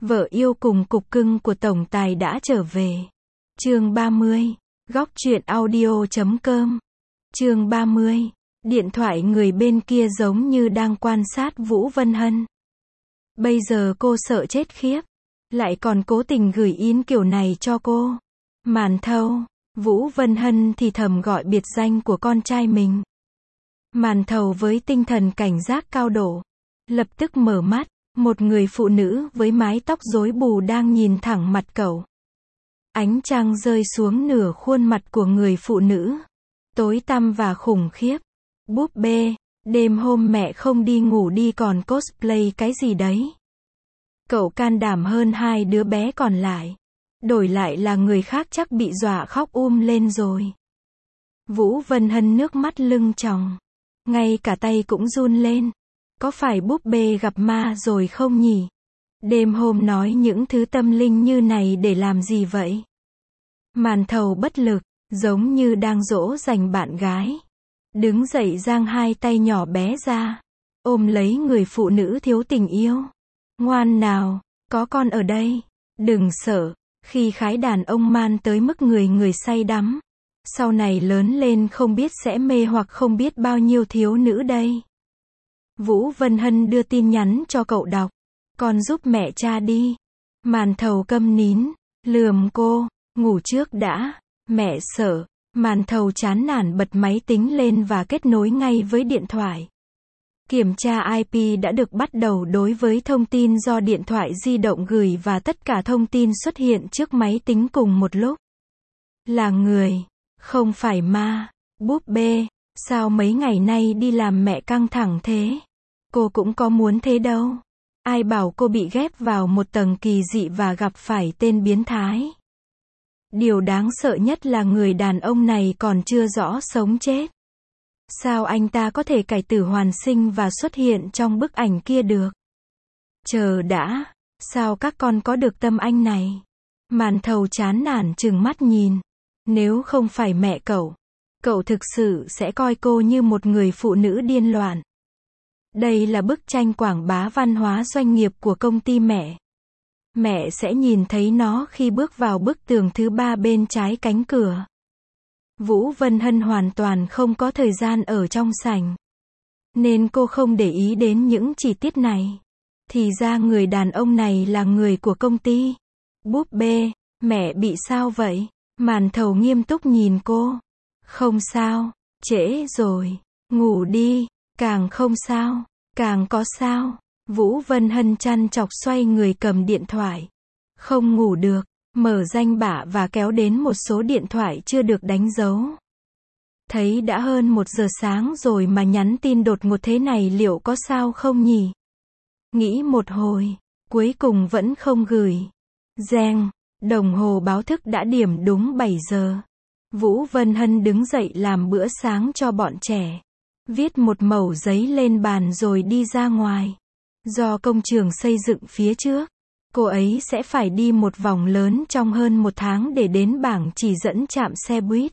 Vợ yêu cùng cục cưng của tổng tài đã trở về. Chương 30. Góc truyện audio.com. Chương 30. Điện thoại người bên kia giống như đang quan sát Vũ Vân Hân. Bây giờ cô sợ chết khiếp. Lại còn cố tình gửi in kiểu này cho cô. Màn thầu. Vũ Vân Hân thì thầm gọi biệt danh của con trai mình. Màn thầu với tinh thần cảnh giác cao độ. Lập tức mở mắt. Một người phụ nữ với mái tóc rối bù đang nhìn thẳng mặt cậu. Ánh trăng rơi xuống nửa khuôn mặt của người phụ nữ. Tối tăm và khủng khiếp. Búp bê, đêm hôm mẹ không đi ngủ đi còn cosplay cái gì đấy. Cậu can đảm hơn hai đứa bé còn lại. Đổi lại là người khác chắc bị dọa khóc lên rồi. Vũ Vân Hân nước mắt lưng tròng. Ngay cả tay cũng run lên. Có phải búp bê gặp ma rồi không nhỉ? Đêm hôm nói những thứ tâm linh như này để làm gì vậy? Màn thầu bất lực, giống như đang dỗ dành bạn gái. Đứng dậy giang hai tay nhỏ bé ra. Ôm lấy người phụ nữ thiếu tình yêu. Ngoan nào, có con ở đây. Đừng sợ, khi khái đàn ông man tới mức người say đắm. Sau này lớn lên không biết sẽ mê hoặc không biết bao nhiêu thiếu nữ đây. Vũ Vân Hân đưa tin nhắn cho cậu đọc. Con giúp mẹ tra đi. Màn thầu câm nín, lườm cô, ngủ trước đã, mẹ sợ. Màn thầu chán nản bật máy tính lên và kết nối ngay với điện thoại. Kiểm tra IP đã được bắt đầu đối với thông tin do điện thoại di động gửi và tất cả thông tin xuất hiện trước máy tính cùng một lúc. Là người, không phải ma. Búp bê, sao mấy ngày nay đi làm mẹ căng thẳng thế? Cô cũng có muốn thế đâu. Ai bảo cô bị ghép vào một tầng kỳ dị và gặp phải tên biến thái. Điều đáng sợ nhất là người đàn ông này còn chưa rõ sống chết. Sao anh ta có thể cải tử hoàn sinh và xuất hiện trong bức ảnh kia được? Chờ đã, sao các con có được tâm anh này? Màn thầu chán nản trừng mắt nhìn. Nếu không phải mẹ cậu thực sự sẽ coi cô như một người phụ nữ điên loạn. Đây là bức tranh quảng bá văn hóa doanh nghiệp của công ty mẹ. Mẹ sẽ nhìn thấy nó khi bước vào bức tường thứ 3 bên trái cánh cửa. Vũ Vân Hân hoàn toàn không có thời gian ở trong sảnh. Nên cô không để ý đến những chi tiết này. Thì ra người đàn ông này là người của công ty. Búp bê, mẹ bị sao vậy? Màn thầu nghiêm túc nhìn cô. Không sao, trễ rồi, ngủ đi. Càng không sao, càng có sao. Vũ Vân Hân chăn chọc xoay người cầm điện thoại. Không ngủ được, mở danh bạ và kéo đến một số điện thoại chưa được đánh dấu. Thấy đã hơn 1 giờ sáng rồi mà nhắn tin đột ngột thế này liệu có sao không nhỉ? Nghĩ một hồi, cuối cùng vẫn không gửi. Reng, đồng hồ báo thức đã điểm đúng 7 giờ. Vũ Vân Hân đứng dậy làm bữa sáng cho bọn trẻ. Viết một mẩu giấy lên bàn rồi đi ra ngoài. Do công trường xây dựng phía trước, cô ấy sẽ phải đi một vòng lớn trong hơn 1 tháng để đến bảng chỉ dẫn trạm xe buýt.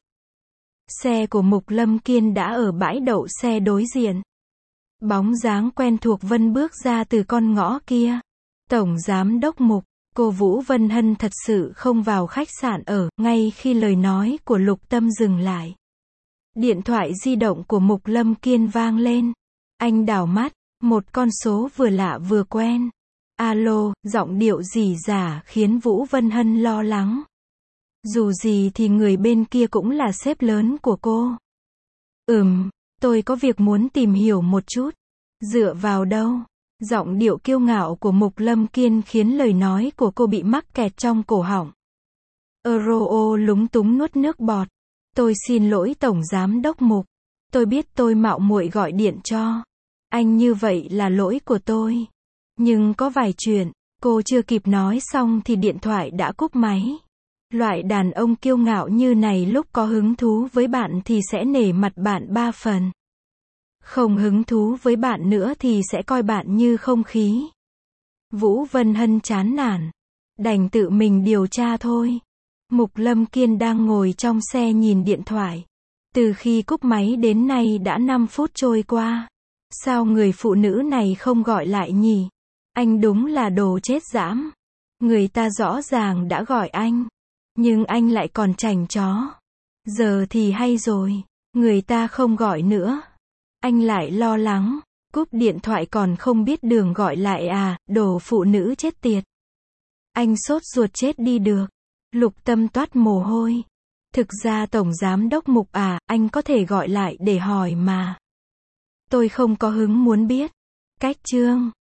Xe của Mục Lâm Kiên đã ở bãi đậu xe đối diện. Bóng dáng quen thuộc Vân bước ra từ con ngõ kia. Tổng giám đốc Mục, cô Vũ Vân Hân thật sự không vào khách sạn ở, ngay khi lời nói của Lục Tâm dừng lại. Điện thoại di động của Mục Lâm Kiên vang lên. Anh đảo mắt, một con số vừa lạ vừa quen. Alo, giọng điệu rỉ rả khiến Vũ Vân Hân lo lắng. Dù gì thì người bên kia cũng là sếp lớn của cô. Tôi có việc muốn tìm hiểu một chút. Dựa vào đâu? Giọng điệu kiêu ngạo của Mục Lâm Kiên khiến lời nói của cô bị mắc kẹt trong cổ họng. Roo lúng túng nuốt nước bọt. Tôi xin lỗi Tổng Giám đốc Mục. Tôi biết tôi mạo muội gọi điện cho anh như vậy là lỗi của tôi. Nhưng có vài chuyện, cô chưa kịp nói xong thì điện thoại đã cúp máy. Loại đàn ông kiêu ngạo như này lúc có hứng thú với bạn thì sẽ nể mặt bạn 3 phần. Không hứng thú với bạn nữa thì sẽ coi bạn như không khí. Vũ Vân Hân chán nản. Đành tự mình điều tra thôi. Mục Lâm Kiên đang ngồi trong xe nhìn điện thoại. Từ khi cúp máy đến nay đã 5 phút trôi qua. Sao người phụ nữ này không gọi lại nhỉ? Anh đúng là đồ chết dãm. Người ta rõ ràng đã gọi anh. Nhưng anh lại còn chảnh chó. Giờ thì hay rồi. Người ta không gọi nữa. Anh lại lo lắng. Cúp điện thoại còn không biết đường gọi lại à, đồ phụ nữ chết tiệt. Anh sốt ruột chết đi được. Lục Tâm toát mồ hôi. Thực ra Tổng Giám đốc Mục à, anh có thể gọi lại để hỏi mà. Tôi không có hứng muốn biết. Cách chương